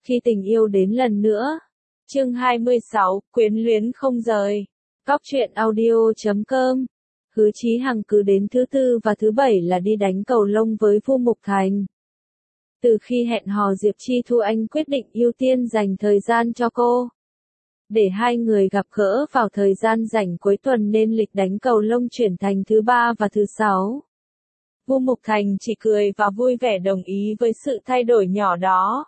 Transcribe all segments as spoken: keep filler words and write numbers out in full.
Khi tình yêu đến lần nữa. Chương hai mươi sáu, quyến luyến không rời. Cóc truyện audio chấm com. Hứa Chí Hằng cứ đến thứ tư và thứ bảy là đi đánh cầu lông với Vu Mục Thành. Từ khi hẹn hò Diệp Chi Thu, anh quyết định ưu tiên dành thời gian cho cô. Để hai người gặp gỡ vào thời gian rảnh cuối tuần nên lịch đánh cầu lông chuyển thành thứ ba và thứ sáu. Vu Mục Thành chỉ cười và vui vẻ đồng ý với sự thay đổi nhỏ đó.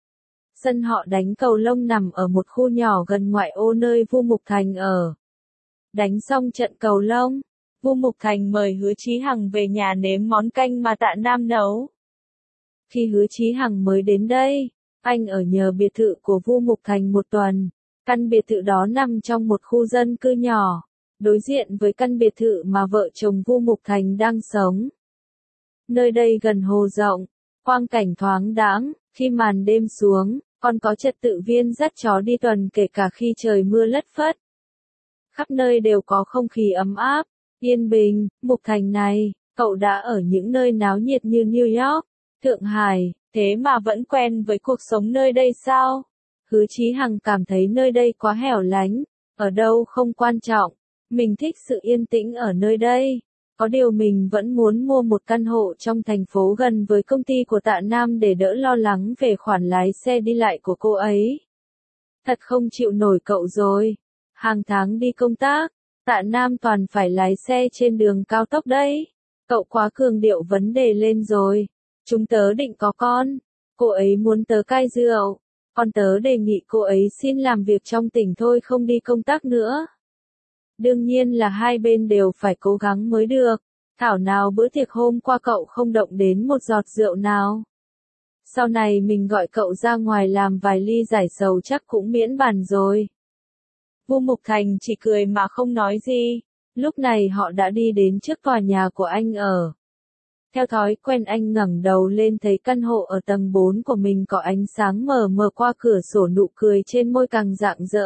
Sân họ đánh cầu lông nằm ở một khu nhỏ gần ngoại ô nơi Vu Mục Thành ở. Đánh xong trận cầu lông, Vu Mục Thành mời Hứa Chí Hằng về nhà nếm món canh mà Tạ Nam nấu. Khi Hứa Chí Hằng mới đến đây, anh ở nhờ biệt thự của Vu Mục Thành một tuần. Căn biệt thự đó nằm trong một khu dân cư nhỏ, đối diện với căn biệt thự mà vợ chồng Vu Mục Thành đang sống. Nơi đây gần hồ rộng, quang cảnh thoáng đãng, khi màn đêm xuống, còn có trật tự viên dắt chó đi tuần kể cả khi trời mưa lất phất. Khắp nơi đều có không khí ấm áp, yên bình. Mục Thành này, cậu đã ở những nơi náo nhiệt như New York, Thượng Hải, thế mà vẫn quen với cuộc sống nơi đây sao? Hứa Chí Hằng cảm thấy nơi đây quá hẻo lánh, ở đâu không quan trọng, mình thích sự yên tĩnh ở nơi đây. Có điều mình vẫn muốn mua một căn hộ trong thành phố gần với công ty của Tạ Nam để đỡ lo lắng về khoản lái xe đi lại của cô ấy. Thật không chịu nổi cậu rồi. Hàng tháng đi công tác, Tạ Nam toàn phải lái xe trên đường cao tốc đấy. Cậu quá cường điệu vấn đề lên rồi. Chúng tớ định có con. Cô ấy muốn tớ cai rượu. Còn tớ đề nghị cô ấy xin làm việc trong tỉnh thôi, không đi công tác nữa. Đương nhiên là hai bên đều phải cố gắng mới được. Thảo nào bữa tiệc hôm qua cậu không động đến một giọt rượu nào. Sau này mình gọi cậu ra ngoài làm vài ly giải sầu chắc cũng miễn bàn rồi. Vu Mục Thành chỉ cười mà không nói gì. Lúc này họ đã đi đến trước tòa nhà của anh ở. Theo thói quen anh ngẩng đầu lên thấy căn hộ ở tầng bốn của mình có ánh sáng mờ mờ qua cửa sổ, nụ cười trên môi càng rạng rỡ.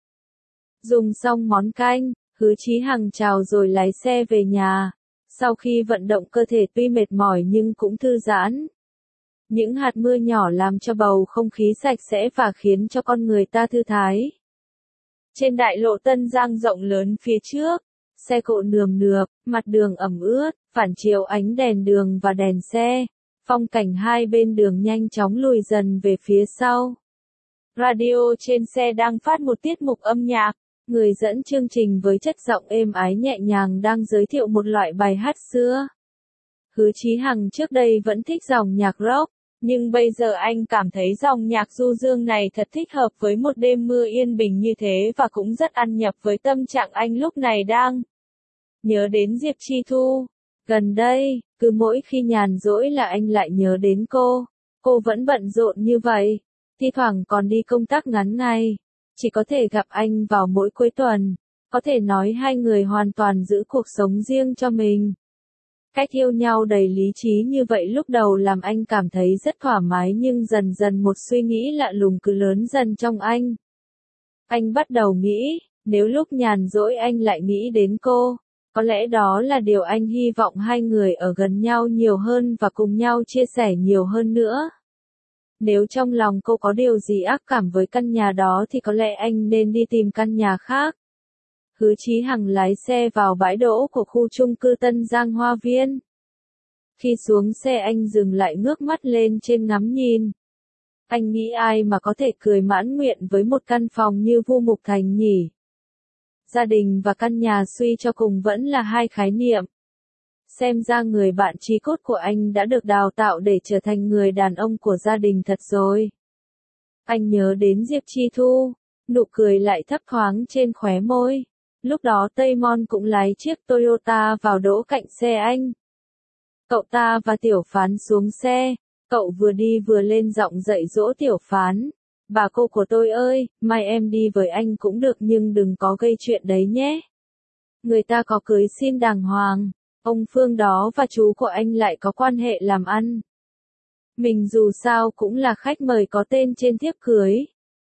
Dùng xong món canh, Hứa Chí Hằng chào rồi lái xe về nhà. Sau khi vận động cơ thể tuy mệt mỏi nhưng cũng thư giãn. Những hạt mưa nhỏ làm cho bầu không khí sạch sẽ và khiến cho con người ta thư thái. Trên đại lộ Tân Giang rộng lớn phía trước, xe cộ nườm nượp, mặt đường ẩm ướt, phản chiếu ánh đèn đường và đèn xe. Phong cảnh hai bên đường nhanh chóng lùi dần về phía sau. Radio trên xe đang phát một tiết mục âm nhạc. Người dẫn chương trình với chất giọng êm ái nhẹ nhàng đang giới thiệu một loại bài hát xưa. Hứa Chí Hằng trước đây vẫn thích dòng nhạc rock, nhưng bây giờ anh cảm thấy dòng nhạc du dương này thật thích hợp với một đêm mưa yên bình như thế và cũng rất ăn nhập với tâm trạng anh lúc này đang nhớ đến Diệp Chi Thu. Gần đây, cứ mỗi khi nhàn rỗi là anh lại nhớ đến cô. Cô vẫn bận rộn như vậy, thi thoảng còn đi công tác ngắn ngày. Chỉ có thể gặp anh vào mỗi cuối tuần. Có thể nói hai người hoàn toàn giữ cuộc sống riêng cho mình. Cách yêu nhau đầy lý trí như vậy lúc đầu làm anh cảm thấy rất thoải mái, nhưng dần dần một suy nghĩ lạ lùng cứ lớn dần trong anh. Anh bắt đầu nghĩ, nếu lúc nhàn rỗi anh lại nghĩ đến cô, có lẽ đó là điều anh hy vọng, hai người ở gần nhau nhiều hơn và cùng nhau chia sẻ nhiều hơn nữa. Nếu trong lòng cô có điều gì ác cảm với căn nhà đó thì có lẽ anh nên đi tìm căn nhà khác. Hứa Chí Hằng lái xe vào bãi đỗ của khu chung cư Tân Giang Hoa Viên. Khi xuống xe anh dừng lại ngước mắt lên trên ngắm nhìn. Anh nghĩ ai mà có thể cười mãn nguyện với một căn phòng như Vu Mục Thành nhỉ? Gia đình và căn nhà suy cho cùng vẫn là hai khái niệm. Xem ra người bạn chí cốt của anh đã được đào tạo để trở thành người đàn ông của gia đình thật rồi. Anh nhớ đến Diệp Chi Thu, nụ cười lại thấp thoáng trên khóe môi. Lúc đó Tây Mon cũng lái chiếc Toyota vào đỗ cạnh xe anh. Cậu ta và Tiểu Phán xuống xe, cậu vừa đi vừa lên giọng dạy dỗ Tiểu Phán. Bà cô của tôi ơi, mai em đi với anh cũng được nhưng đừng có gây chuyện đấy nhé. Người ta có cưới xin đàng hoàng. Ông Phương đó và chú của anh lại có quan hệ làm ăn. Mình dù sao cũng là khách mời có tên trên thiếp cưới.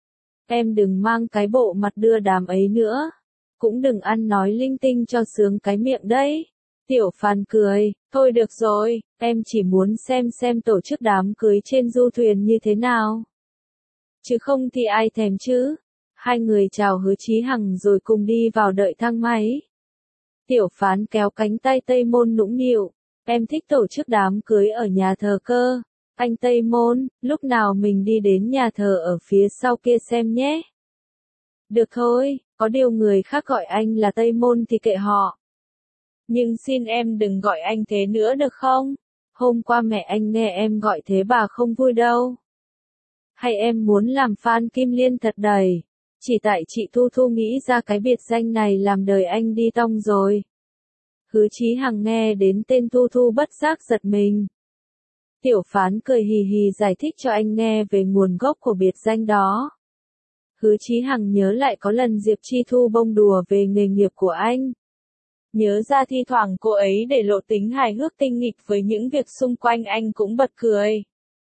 Em đừng mang cái bộ mặt đưa đám ấy nữa. Cũng đừng ăn nói linh tinh cho sướng cái miệng đấy. Tiểu Phán cười, thôi được rồi, em chỉ muốn xem xem tổ chức đám cưới trên du thuyền như thế nào. chứ không thì ai thèm chứ. Hai người chào Hứa Chí Hằng rồi cùng đi vào đợi thang máy. Tiểu Phán kéo cánh tay Tây Môn nũng nịu, em thích tổ chức đám cưới ở nhà thờ cơ. Anh Tây Môn, lúc nào mình đi đến nhà thờ ở phía sau kia xem nhé. Được thôi, có điều người khác gọi anh là Tây Môn thì kệ họ. Nhưng xin em đừng gọi anh thế nữa được không? Hôm qua mẹ anh nghe em gọi thế bà không vui đâu. Hay em muốn làm fan Kim Liên thật đầy? Chỉ tại chị Thu Thu nghĩ ra cái biệt danh này làm đời anh đi tong rồi. Hứa Chí Hằng nghe đến tên Thu Thu bất giác giật mình. Tiểu Phán cười hì hì giải thích cho anh nghe về nguồn gốc của biệt danh đó. Hứa Chí Hằng nhớ lại có lần Diệp Chi Thu bông đùa về nghề nghiệp của anh. Nhớ ra thi thoảng cô ấy để lộ tính hài hước tinh nghịch với những việc xung quanh anh cũng bật cười.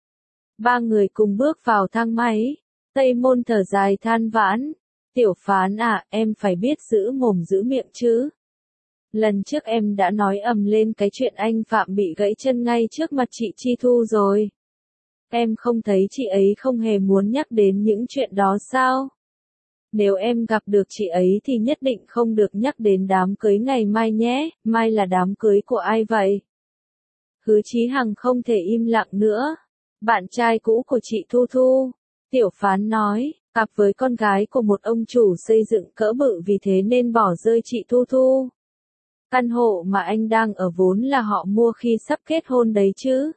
Ba người cùng bước vào thang máy. Tây Môn thở dài than vãn. Tiểu Phán à, em phải biết giữ mồm giữ miệng chứ. Lần trước em đã nói ầm lên cái chuyện anh Phạm bị gãy chân ngay trước mặt chị Chi Thu rồi. Em không thấy chị ấy không hề muốn nhắc đến những chuyện đó sao? Nếu em gặp được chị ấy thì nhất định không được nhắc đến đám cưới ngày mai nhé, mai là đám cưới của ai vậy? Hứa Chí Hằng không thể im lặng nữa. Bạn trai cũ của chị Thu Thu. Tiểu Phán nói, cặp với con gái của một ông chủ xây dựng cỡ bự vì thế nên bỏ rơi chị Thu Thu. Căn hộ mà anh đang ở vốn là họ mua khi sắp kết hôn đấy chứ.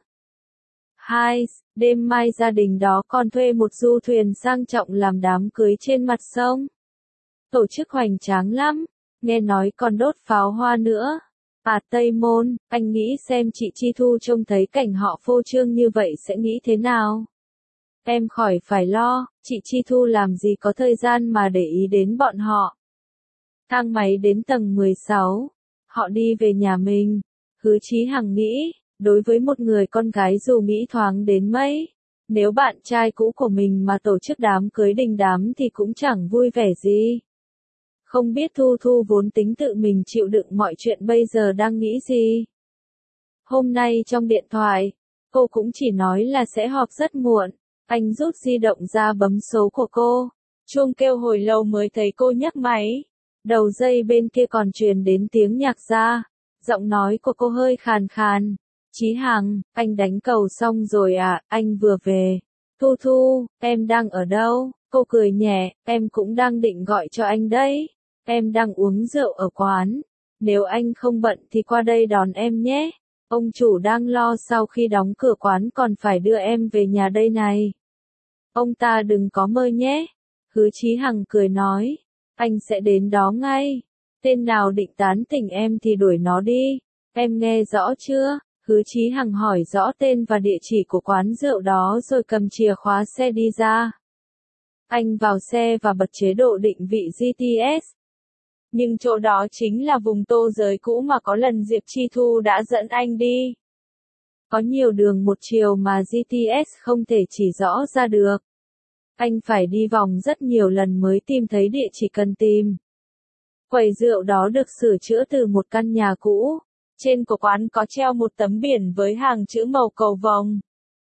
Hai, đêm mai gia đình đó còn thuê một du thuyền sang trọng làm đám cưới trên mặt sông. Tổ chức hoành tráng lắm, nghe nói còn đốt pháo hoa nữa. À Tây Môn, anh nghĩ xem chị Chi Thu trông thấy cảnh họ phô trương như vậy sẽ nghĩ thế nào? Em khỏi phải lo, chị Chi Thu làm gì có thời gian mà để ý đến bọn họ. Thang máy đến tầng mười sáu, họ đi về nhà mình. Hứa Chí Hằng nghĩ, đối với một người con gái dù nghĩ thoáng đến mấy, nếu bạn trai cũ của mình mà tổ chức đám cưới đình đám thì cũng chẳng vui vẻ gì. Không biết Thu Thu vốn tính tự mình chịu đựng mọi chuyện bây giờ đang nghĩ gì. Hôm nay trong điện thoại, cô cũng chỉ nói là sẽ họp rất muộn. Anh rút di động ra bấm số của cô. Chuông kêu hồi lâu mới thấy cô nhấc máy. Đầu dây bên kia còn truyền đến tiếng nhạc ra. Giọng nói của cô hơi khàn khàn. Chí Hằng, anh đánh cầu xong rồi à, anh vừa về. Thu Thu, em đang ở đâu? Cô cười nhẹ, em cũng đang định gọi cho anh đấy. Em đang uống rượu ở quán. Nếu anh không bận thì qua đây đón em nhé. Ông chủ đang lo sau khi đóng cửa quán còn phải đưa em về nhà đây này. Ông ta đừng có mơ nhé. Hứa Chí Hằng cười nói. Anh sẽ đến đó ngay. Tên nào định tán tỉnh em thì đuổi nó đi. Em nghe rõ chưa? Hứa Chí Hằng hỏi rõ tên và địa chỉ của quán rượu đó rồi cầm chìa khóa xe đi ra. Anh vào xe và bật chế độ định vị giê pê ét. Nhưng chỗ đó chính là vùng tô giới cũ mà có lần Diệp Chi Thu đã dẫn anh đi. Có nhiều đường một chiều mà giê pê ét không thể chỉ rõ ra được. Anh phải đi vòng rất nhiều lần mới tìm thấy địa chỉ cần tìm. Quầy rượu đó được sửa chữa từ một căn nhà cũ. Trên của quán có treo một tấm biển với hàng chữ màu cầu vồng.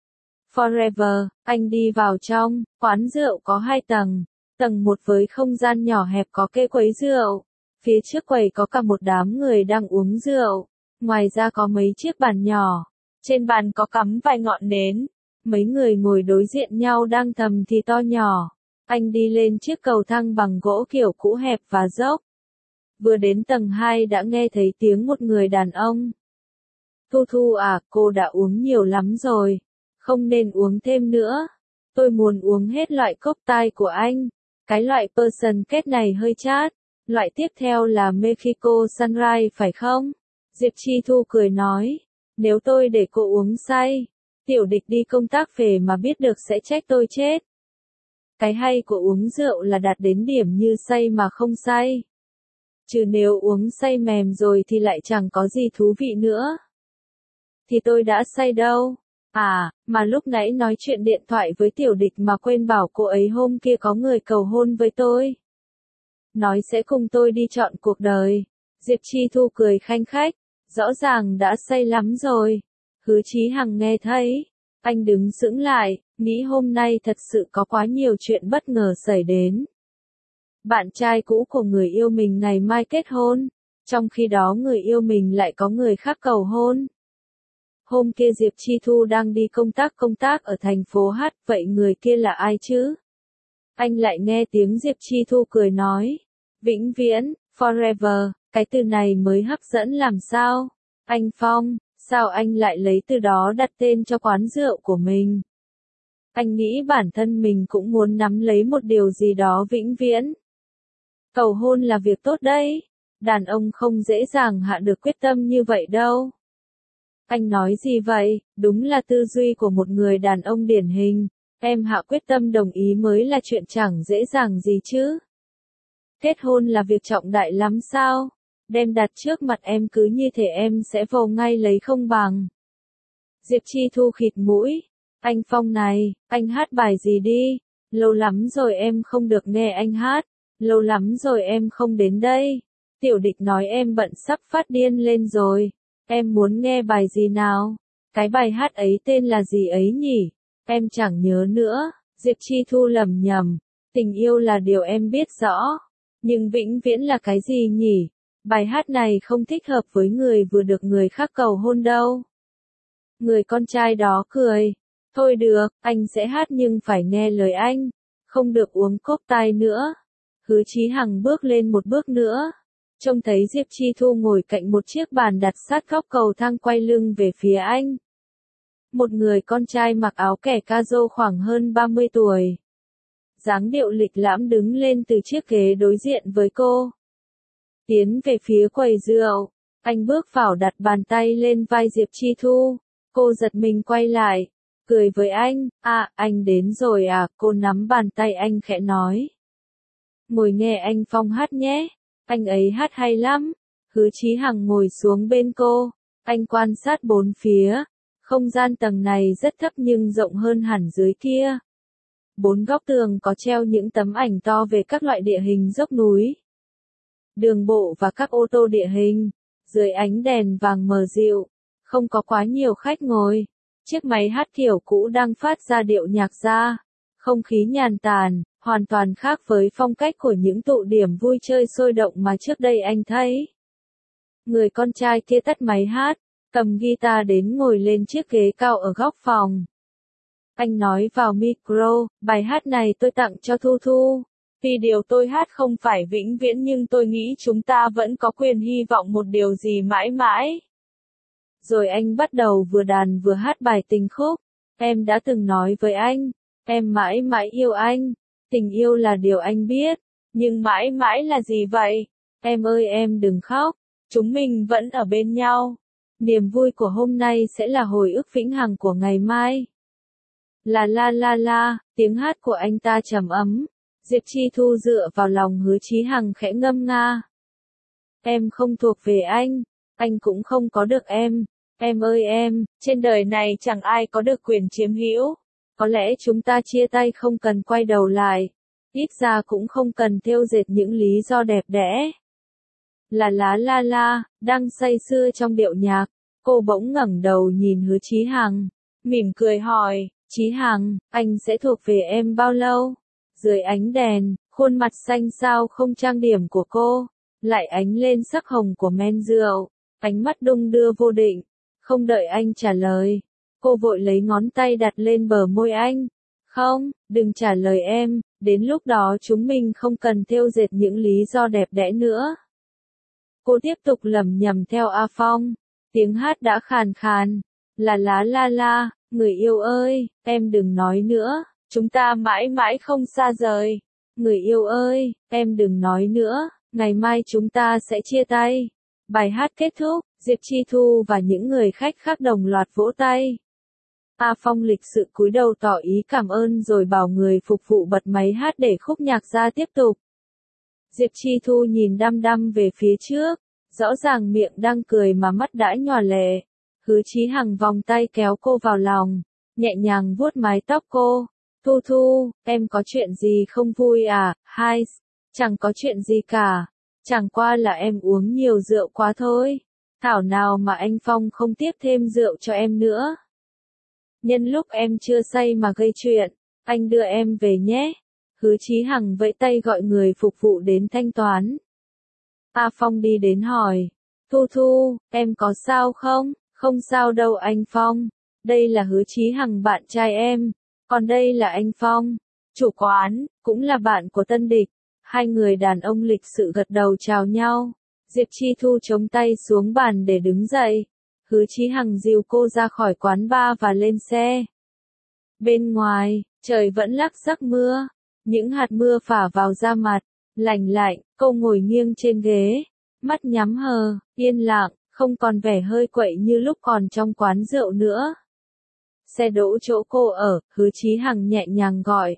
Forever, anh đi vào trong, quán rượu có hai tầng. Tầng một với không gian nhỏ hẹp có kê quầy rượu. Phía trước quầy có cả một đám người đang uống rượu. Ngoài ra có mấy chiếc bàn nhỏ. Trên bàn có cắm vài ngọn nến. Mấy người ngồi đối diện nhau đang thầm thì to nhỏ. Anh đi lên chiếc cầu thang bằng gỗ kiểu cũ hẹp và dốc. Vừa đến tầng hai đã nghe thấy tiếng một người đàn ông. Thu Thu à, cô đã uống nhiều lắm rồi. Không nên uống thêm nữa. Tôi muốn uống hết loại cocktail của anh. Cái loại Persian kết này hơi chát. Loại tiếp theo là Mexico Sunrise phải không? Diệp Chi Thu cười nói. Nếu tôi để cô uống say, Tiểu Địch đi công tác về mà biết được sẽ trách tôi chết. Cái hay của uống rượu là đạt đến điểm như say mà không say. Chứ nếu uống say mềm rồi thì lại chẳng có gì thú vị nữa. Thì tôi đã say đâu. À, mà lúc nãy nói chuyện điện thoại với Tiểu Địch mà quên bảo cô ấy hôm kia có người cầu hôn với tôi. Nói sẽ cùng tôi đi chọn cuộc đời. Diệp Chi Thu cười khanh khách. Rõ ràng đã say lắm rồi. Hứa Chí Hằng nghe thấy. Anh đứng sững lại, nghĩ hôm nay thật sự có quá nhiều chuyện bất ngờ xảy đến. Bạn trai cũ của người yêu mình ngày mai kết hôn, trong khi đó người yêu mình lại có người khác cầu hôn. Hôm kia Diệp Chi Thu đang đi công tác công tác ở thành phố Hát, vậy người kia là ai chứ? Anh lại nghe tiếng Diệp Chi Thu cười nói. Vĩnh viễn, forever, cái từ này mới hấp dẫn làm sao? Anh Phong, sao anh lại lấy từ đó đặt tên cho quán rượu của mình? Anh nghĩ bản thân mình cũng muốn nắm lấy một điều gì đó vĩnh viễn. Cầu hôn là việc tốt đấy. Đàn ông không dễ dàng hạ được quyết tâm như vậy đâu. Anh nói gì vậy? Đúng là tư duy của một người đàn ông điển hình. Em hạ quyết tâm đồng ý mới là chuyện chẳng dễ dàng gì chứ. Kết hôn là việc trọng đại lắm sao? Đem đặt trước mặt em cứ như thể em sẽ vô ngay lấy không bằng. Diệp Chi Thu khịt mũi. Anh Phong này, anh hát bài gì đi? Lâu lắm rồi em không được nghe anh hát. Lâu lắm rồi em không đến đây. Tiểu Địch nói em bận sắp phát điên lên rồi. Em muốn nghe bài gì nào? Cái bài hát ấy tên là gì ấy nhỉ? Em chẳng nhớ nữa. Diệp Chi Thu lẩm nhẩm. Tình yêu là điều em biết rõ. Nhưng vĩnh viễn là cái gì nhỉ? Bài hát này không thích hợp với người vừa được người khác cầu hôn đâu. Người con trai đó cười. Thôi được, anh sẽ hát nhưng phải nghe lời anh. Không được uống cốc tai nữa. Hứa Chí Hằng bước lên một bước nữa. Trông thấy Diệp Chi Thu ngồi cạnh một chiếc bàn đặt sát góc cầu thang quay lưng về phía anh. Một người con trai mặc áo kẻ ca rô khoảng hơn ba mươi tuổi. Dáng điệu lịch lãm đứng lên từ chiếc ghế đối diện với cô. Tiến về phía quầy rượu. Anh bước vào đặt bàn tay lên vai Diệp Chi Thu. Cô giật mình quay lại. Cười với anh. À, anh đến rồi à, cô nắm bàn tay anh khẽ nói. Ngồi nghe anh Phong hát nhé. Anh ấy hát hay lắm. Hứa Chí Hằng ngồi xuống bên cô. Anh quan sát bốn phía. Không gian tầng này rất thấp nhưng rộng hơn hẳn dưới kia. Bốn góc tường có treo những tấm ảnh to về các loại địa hình dốc núi, đường bộ và các ô tô địa hình. Dưới ánh đèn vàng mờ dịu, không có quá nhiều khách ngồi. Chiếc máy hát kiểu cũ đang phát ra điệu nhạc ra. Không khí nhàn tản, hoàn toàn khác với phong cách của những tụ điểm vui chơi sôi động mà trước đây anh thấy. Người con trai kia tắt máy hát, cầm guitar đến ngồi lên chiếc ghế cao ở góc phòng. Anh nói vào micro, bài hát này tôi tặng cho Thu Thu. Vì điều tôi hát không phải vĩnh viễn nhưng tôi nghĩ chúng ta vẫn có quyền hy vọng một điều gì mãi mãi. Rồi anh bắt đầu vừa đàn vừa hát bài tình khúc. Em đã từng nói với anh, em mãi mãi yêu anh. Tình yêu là điều anh biết, nhưng mãi mãi là gì vậy? Em ơi em đừng khóc, chúng mình vẫn ở bên nhau. Niềm vui của hôm nay sẽ là hồi ức vĩnh hằng của ngày mai. La la la la, tiếng hát của anh ta trầm ấm. Diệp Chi Thu dựa vào lòng Hứa Chí Hằng khẽ ngâm nga. Em không thuộc về anh, anh cũng không có được em. Em ơi em, trên đời này chẳng ai có được quyền chiếm hữu. Có lẽ chúng ta chia tay không cần quay đầu lại. Ít ra cũng không cần thêu dệt những lý do đẹp đẽ. La la la la, đang say sưa trong điệu nhạc, cô bỗng ngẩng đầu nhìn Hứa Chí Hằng, mỉm cười hỏi, Chí Hằng, anh sẽ thuộc về em bao lâu? Dưới ánh đèn, khuôn mặt xanh xao không trang điểm của cô, lại ánh lên sắc hồng của men rượu, ánh mắt đung đưa vô định. Không đợi anh trả lời, cô vội lấy ngón tay đặt lên bờ môi anh. Không, đừng trả lời em, đến lúc đó chúng mình không cần thêu dệt những lý do đẹp đẽ nữa. Cô tiếp tục lẩm nhẩm theo A Phong, tiếng hát đã khàn khàn, là lá la la, người yêu ơi, em đừng nói nữa, chúng ta mãi mãi không xa rời. Người yêu ơi, em đừng nói nữa, ngày mai chúng ta sẽ chia tay. Bài hát kết thúc, Diệp Chi Thu và những người khách khác đồng loạt vỗ tay. A Phong lịch sự cúi đầu tỏ ý cảm ơn rồi bảo người phục vụ bật máy hát để khúc nhạc ra tiếp tục. Diệp Chi Thu nhìn đăm đăm về phía trước, rõ ràng miệng đang cười mà mắt đã nhòa lệ. Hứa Chí Hằng vòng tay kéo cô vào lòng, nhẹ nhàng vuốt mái tóc cô. Thu Thu, em có chuyện gì không vui à? Hai, chẳng có chuyện gì cả. Chẳng qua là em uống nhiều rượu quá thôi. Thảo nào mà anh Phong không tiếp thêm rượu cho em nữa. Nhân lúc em chưa say mà gây chuyện, anh đưa em về nhé. Hứa Chí Hằng vẫy tay gọi người phục vụ đến thanh toán. A Phong đi đến hỏi, Thu Thu, em có sao không? Không sao đâu anh Phong. Đây là Hứa Chí Hằng bạn trai em, còn đây là anh Phong, chủ quán, cũng là bạn của Tân Địch. Hai người đàn ông lịch sự gật đầu chào nhau. Diệp Chi Thu chống tay xuống bàn để đứng dậy. Hứa Chí Hằng dìu cô ra khỏi quán bar và lên xe. Bên ngoài, trời vẫn lắc rắc mưa. Những hạt mưa phả vào da mặt, lạnh lạnh, cô ngồi nghiêng trên ghế, mắt nhắm hờ, yên lặng, không còn vẻ hơi quậy như lúc còn trong quán rượu nữa. Xe đỗ chỗ cô ở, Hứa Chí Hằng nhẹ nhàng gọi.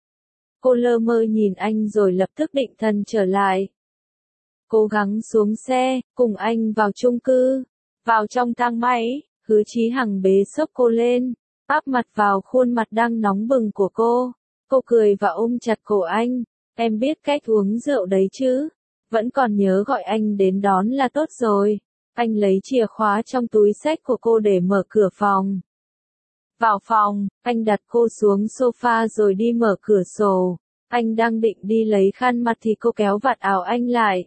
Cô lơ mơ nhìn anh rồi lập tức định thần trở lại. Cố gắng xuống xe, cùng anh vào chung cư. Vào trong thang máy, Hứa Chí Hằng bế xốc cô lên, áp mặt vào khuôn mặt đang nóng bừng của cô. Cô cười và ôm chặt cổ anh. Em biết cách uống rượu đấy chứ? Vẫn còn nhớ gọi anh đến đón là tốt rồi. Anh lấy chìa khóa trong túi xách của cô để mở cửa phòng. Vào phòng, anh đặt cô xuống sofa rồi đi mở cửa sổ. Anh đang định đi lấy khăn mặt thì cô kéo vạt áo anh lại.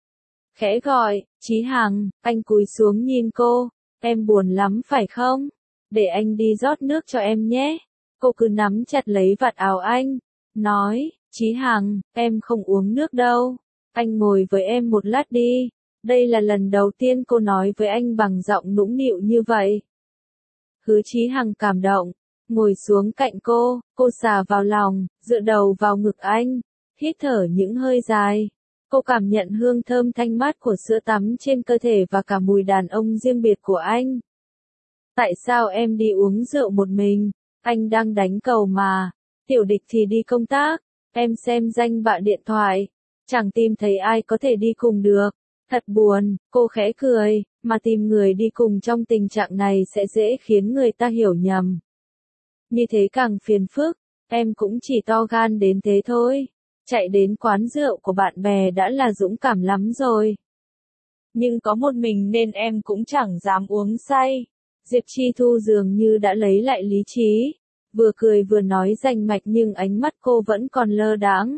Khẽ gọi, Chí Hằng, anh cúi xuống nhìn cô. Em buồn lắm phải không? Để anh đi rót nước cho em nhé. Cô cứ nắm chặt lấy vạt áo anh, nói, Chí Hằng, em không uống nước đâu. Anh ngồi với em một lát đi. Đây là lần đầu tiên cô nói với anh bằng giọng nũng nịu như vậy. Hứa Chí Hằng cảm động, ngồi xuống cạnh cô, cô xà vào lòng, dựa đầu vào ngực anh, hít thở những hơi dài. Cô cảm nhận hương thơm thanh mát của sữa tắm trên cơ thể và cả mùi đàn ông riêng biệt của anh. Tại sao em đi uống rượu một mình? Anh đang đánh cầu mà. Tiểu Địch thì đi công tác. Em xem danh bạ điện thoại, chẳng tìm thấy ai có thể đi cùng được. Thật buồn, cô khẽ cười, mà tìm người đi cùng trong tình trạng này sẽ dễ khiến người ta hiểu nhầm. Như thế càng phiền phức, em cũng chỉ to gan đến thế thôi. Chạy đến quán rượu của bạn bè đã là dũng cảm lắm rồi. Nhưng có một mình nên em cũng chẳng dám uống say. Diệp Chi Thu dường như đã lấy lại lý trí. Vừa cười vừa nói rành mạch nhưng ánh mắt cô vẫn còn lơ đãng.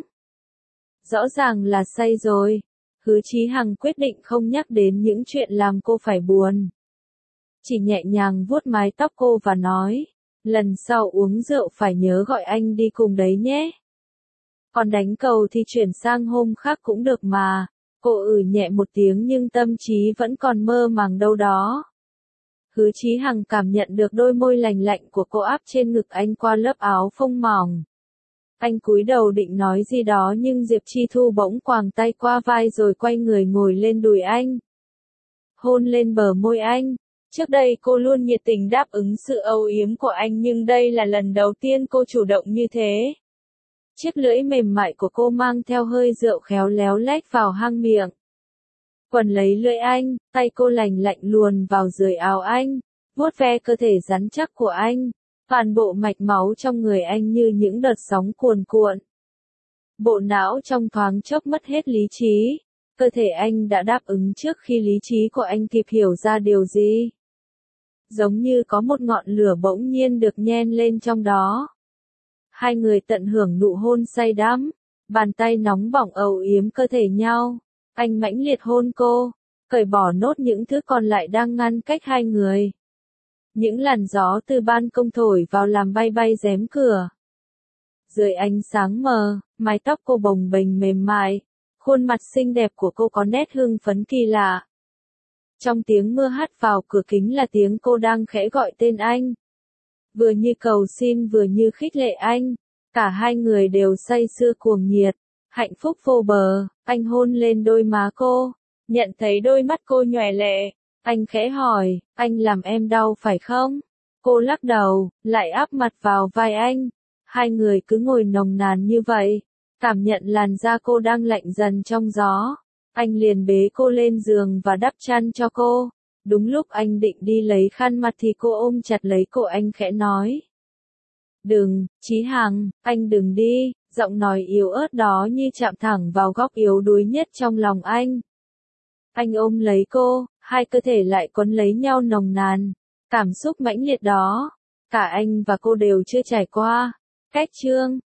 Rõ ràng là say rồi. Hứa Chí Hằng quyết định không nhắc đến những chuyện làm cô phải buồn. Chỉ nhẹ nhàng vuốt mái tóc cô và nói, lần sau uống rượu phải nhớ gọi anh đi cùng đấy nhé. Còn đánh cầu thì chuyển sang hôm khác cũng được mà. Cô ử nhẹ một tiếng nhưng tâm trí vẫn còn mơ màng đâu đó. Hứa Chí Hằng cảm nhận được đôi môi lành lạnh của cô áp trên ngực anh qua lớp áo phông mỏng. Anh cúi đầu định nói gì đó nhưng Diệp Chi Thu bỗng quàng tay qua vai rồi quay người ngồi lên đùi anh. Hôn lên bờ môi anh. Trước đây cô luôn nhiệt tình đáp ứng sự âu yếm của anh nhưng đây là lần đầu tiên cô chủ động như thế. Chiếc lưỡi mềm mại của cô mang theo hơi rượu khéo léo lách vào hang miệng. Quần lấy lưỡi anh, tay cô lành lạnh luồn vào dưới áo anh, vuốt ve cơ thể rắn chắc của anh. Toàn bộ mạch máu trong người anh như những đợt sóng cuồn cuộn. Bộ não trong thoáng chốc mất hết lý trí. Cơ thể anh đã đáp ứng trước khi lý trí của anh kịp hiểu ra điều gì. Giống như có một ngọn lửa bỗng nhiên được nhen lên trong đó. Hai người tận hưởng nụ hôn say đắm, bàn tay nóng bỏng âu yếm cơ thể nhau. Anh mãnh liệt hôn cô, cởi bỏ nốt những thứ còn lại đang ngăn cách hai người. Những làn gió từ ban công thổi vào làm bay bay rèm cửa. Dưới ánh sáng mờ, mái tóc cô bồng bềnh mềm mại, khuôn mặt xinh đẹp của cô có nét hưng phấn kỳ lạ. Trong tiếng mưa hắt vào cửa kính là tiếng cô đang khẽ gọi tên anh. Vừa như cầu xin vừa như khích lệ anh, cả hai người đều say sưa cuồng nhiệt, hạnh phúc vô bờ. Anh hôn lên đôi má cô, nhận thấy đôi mắt cô nhòe lệ. Anh khẽ hỏi, anh làm em đau phải không? Cô lắc đầu, lại áp mặt vào vai anh. Hai người cứ ngồi nồng nàn như vậy, cảm nhận làn da cô đang lạnh dần trong gió. Anh liền bế cô lên giường và đắp chăn cho cô. Đúng lúc anh định đi lấy khăn mặt thì cô ôm chặt lấy cổ anh khẽ nói. Đừng, Chí Hằng, anh đừng đi. Giọng nói yếu ớt đó như chạm thẳng vào góc yếu đuối nhất trong lòng anh. Anh ôm lấy cô, hai cơ thể lại quấn lấy nhau nồng nàn. Cảm xúc mãnh liệt đó, Cả anh và cô đều chưa trải qua. Cách chương